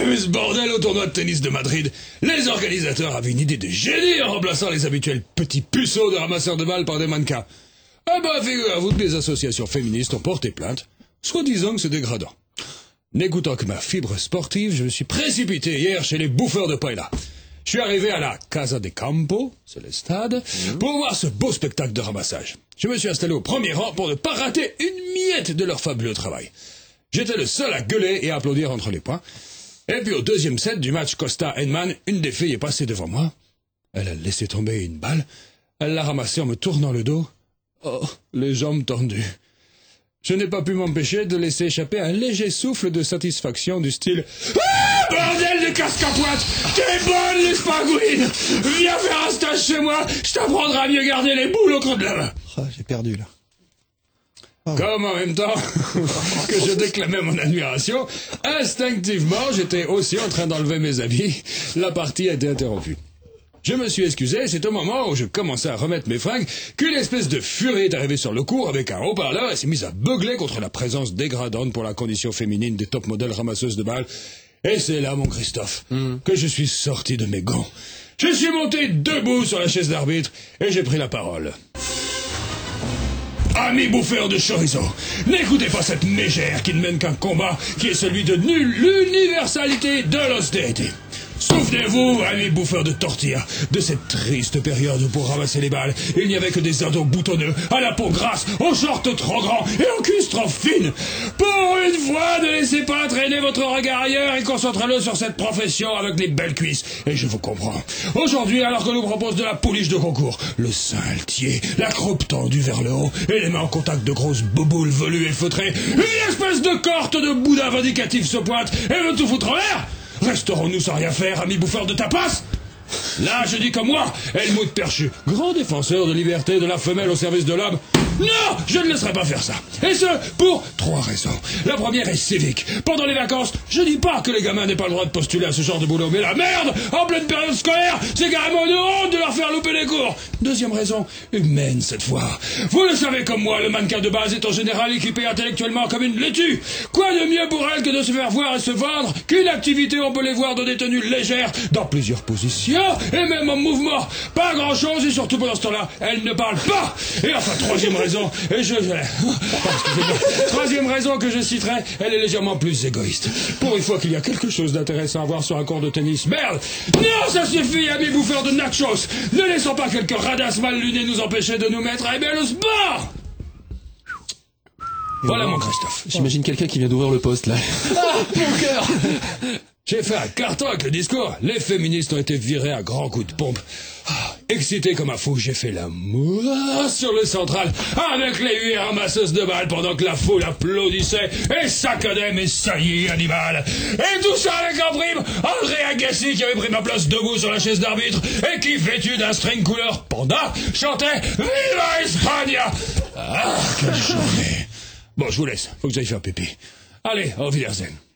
vu ce bordel au tournoi de tennis de Madrid? Les organisateurs avaient une idée de génie en remplaçant les habituels petits puceaux de ramasseurs de balles par des mannequins. Ah bah, figurez-vous que des associations féministes ont porté plainte, soi-disant que c'est dégradant. N'écoutant que ma fibre sportive, je me suis précipité hier chez les bouffeurs de paella. Je suis arrivé à la Casa de Campo, c'est le stade, pour voir ce beau spectacle de ramassage. Je me suis installé au premier rang pour ne pas rater une miette de leur fabuleux travail. J'étais le seul à gueuler et à applaudir entre les poings. Et puis au deuxième set du match Costa-Henman, une des filles est passée devant moi. Elle a laissé tomber une balle. Elle l'a ramassée en me tournant le dos. Oh, les jambes tendues. Je n'ai pas pu m'empêcher de laisser échapper un léger souffle de satisfaction du style « Ah, bordel de casque à pointe! T'es bonne, l'espargouine! Viens faire un stage chez moi, je t'apprendrai à mieux garder les boules au creux de la main! » J'ai perdu, là. Comme en même temps que je déclamais mon admiration, instinctivement, j'étais aussi en train d'enlever mes habits. La partie a été interrompue. Je me suis excusé, c'est au moment où je commençais à remettre mes fringues qu'une espèce de furie est arrivée sur le cours avec un haut-parleur et s'est mise à beugler contre la présence dégradante pour la condition féminine des top modèles ramasseuses de balles. Et c'est là, mon Christophe, que je suis sorti de mes gants. Je suis monté debout sur la chaise d'arbitre et j'ai pris la parole. Amis bouffeurs de chorizo, n'écoutez pas cette mégère qui ne mène qu'un combat qui est celui de l'universalité de l'austérité. Souvenez-vous, amis bouffeurs de tortillas, de cette triste période où pour ramasser les balles, il n'y avait que des ados boutonneux, à la peau grasse, aux shorts trop grands et aux cuisses trop fines. Pour une fois, ne laissez pas traîner votre regard ailleurs et concentrez-le sur cette profession avec les belles cuisses. Et je vous comprends. Aujourd'hui, alors que l'on propose de la pouliche de concours, le sein altier, la croupe tendue vers le haut et les mains en contact de grosses bouboules velues et feutrées, une espèce de cohorte de bouddha vindicatif se pointe et veut tout foutre en l'air. Resterons-nous sans rien faire, amis bouffeurs de tapas? Là, je dis comme moi, Helmut Perchu, grand défenseur de liberté de la femelle au service de l'homme. Non, je ne laisserai pas faire ça. Et ce, pour 3 raisons. La première est civique. Pendant les vacances, je dis pas que les gamins n'aient pas le droit de postuler à ce genre de boulot, mais la merde, en pleine période scolaire, c'est carrément une honte de leur faire louper les cours. Deuxième raison, humaine cette fois. Vous le savez comme moi, le mannequin de base est en général équipé intellectuellement comme une laitue. Quoi de mieux pour elle que de se faire voir et se vendre qu'une activité où on peut les voir dans des tenues légères, dans plusieurs positions, et même en mouvement. Pas grand-chose, et surtout pendant ce temps-là, elle ne parle pas. Et enfin, troisième raison, troisième raison que je citerai, elle est légèrement plus égoïste. Pour une fois qu'il y a quelque chose d'intéressant à voir sur un cours de tennis, merde! Non, ça suffit, amis bouffeurs de nachos! Ne laissons pas quelques radasses mal lunés nous empêcher de nous mettre à aimer le sport! Voilà mon Christophe. J'imagine quelqu'un qui vient d'ouvrir le poste, là. Ah, mon cœur! J'ai fait un carton avec le discours. Les féministes ont été virées à grands coups de pompe. Excité comme un fou, j'ai fait l'amour sur le central avec les 8 ramasseuses de balles pendant que la foule applaudissait et saccadait mes saillies animales. Et tout ça avec en prime André Agassi qui avait pris ma place debout sur la chaise d'arbitre et qui, vêtu d'un string couleur panda, chantait Viva España. Ah, quelle journée. Bon, je vous laisse, faut que j'aille faire pipi. Allez, au Wiedersehen.